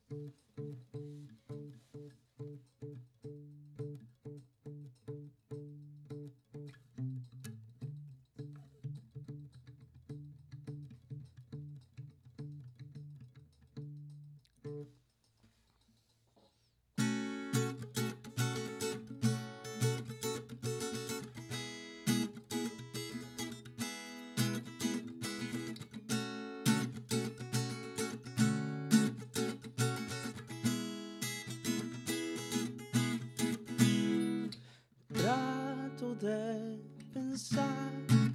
Trato de pensar,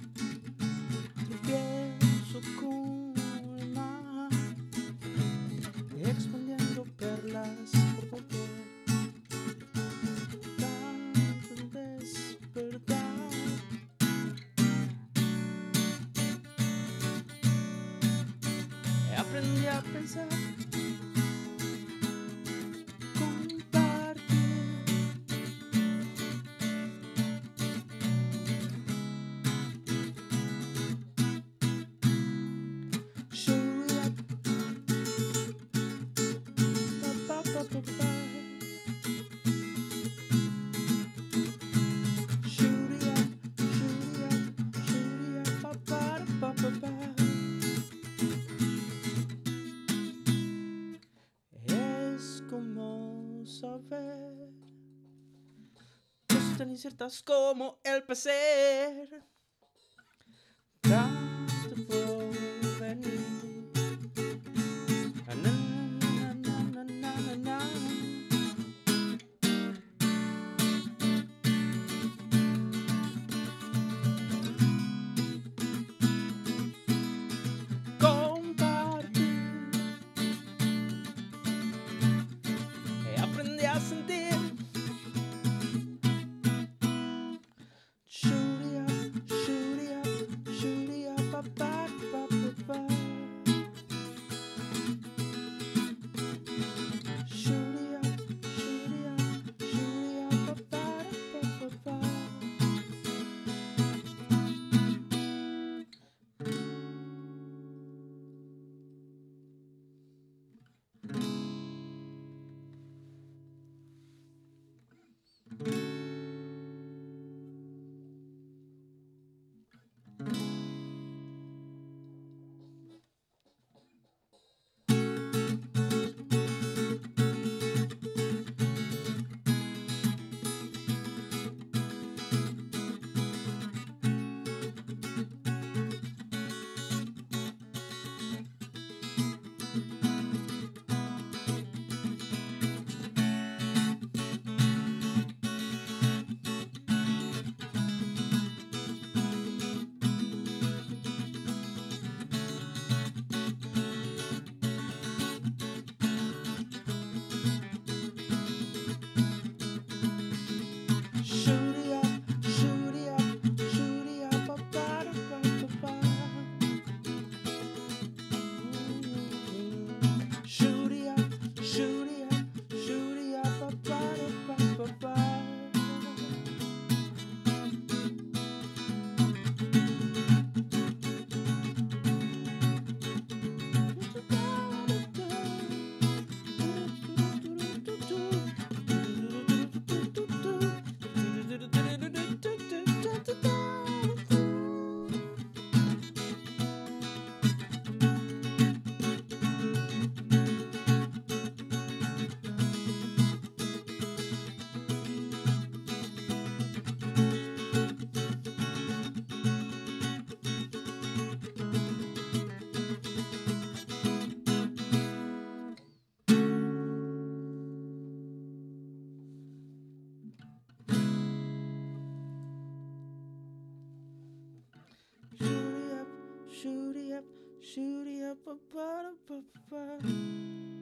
tropiezo con el mar, expandiendo perlas por doquier. Tanto despertar, aprendí a pensar, compartir. Shoot it up, ba ba ba ba ba. Shoot it up, shoot it up, shoot it up, ba ba ba ba ba. Es como saber cosas tan inciertas como el placer. Tanto por venir. Na, na, na, na, na, na, na. Compartir. Aprendí a sentir. Shoot it up, shoot it up, shoot it up, ba ba ba ba ba. Shoot it up, shoot it up, shoot it up, ba ba ba ba ba. Shoot it up, shoot it up, shoot it up, ba ba ba ba ba. Shoot it up, shoot it up, shoot it up, ba ba ba ba ba. Shoot it up, shoot it up, ba ba ba ba ba.